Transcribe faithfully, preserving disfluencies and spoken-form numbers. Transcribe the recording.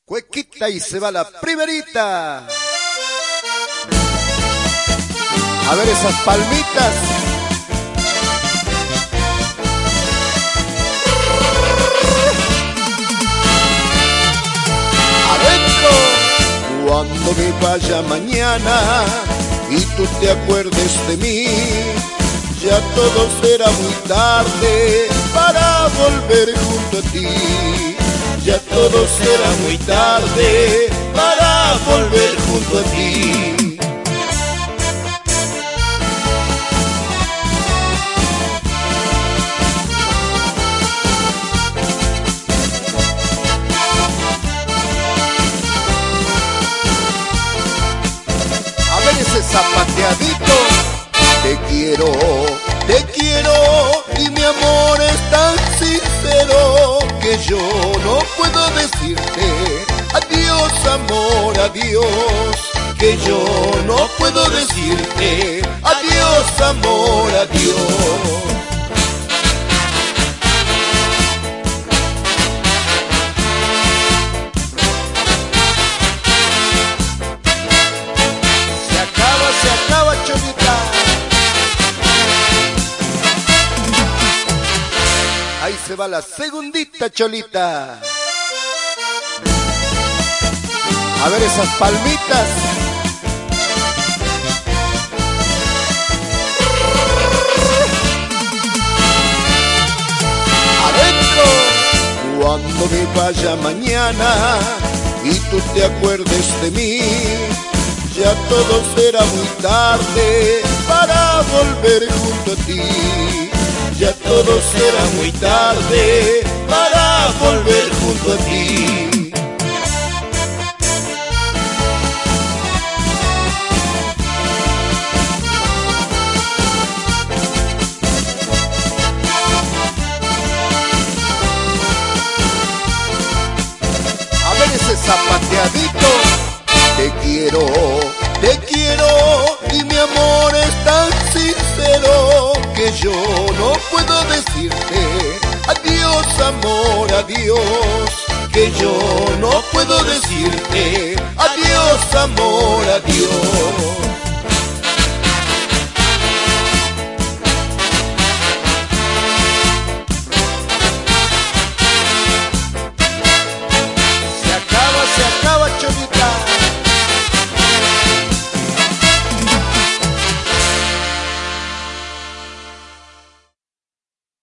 Cuequita y se va la primerita. A ver esas palmitas. Adentro. Cuando me vaya mañana y tú te acuerdes de mí, ya todo será muy tarde para volver junto a ti. Ya todo será muy tarde para volver junto a ti. A ver ese zapateadito. Te quiero, te quiero y mi amor es tan sincero que yo no puedo decirte adiós amor, adiós, que yo no puedo decirte adiós amor, adiós. Se acaba, se acaba, Cholita. Ahí se va la segundita, Cholita. A ver esas palmitas. Adentro. Cuando me vaya mañana y tú te acuerdes de mí, ya todo será muy tarde para volver junto a ti. Ya todo será muy tarde para volver junto a ti. A ver ese zapateadito. Te quiero, te quiero y mi amor es tan sincero que yo no puedo decirte adiós amor, adiós, que yo no puedo decirte adiós amor, adiós.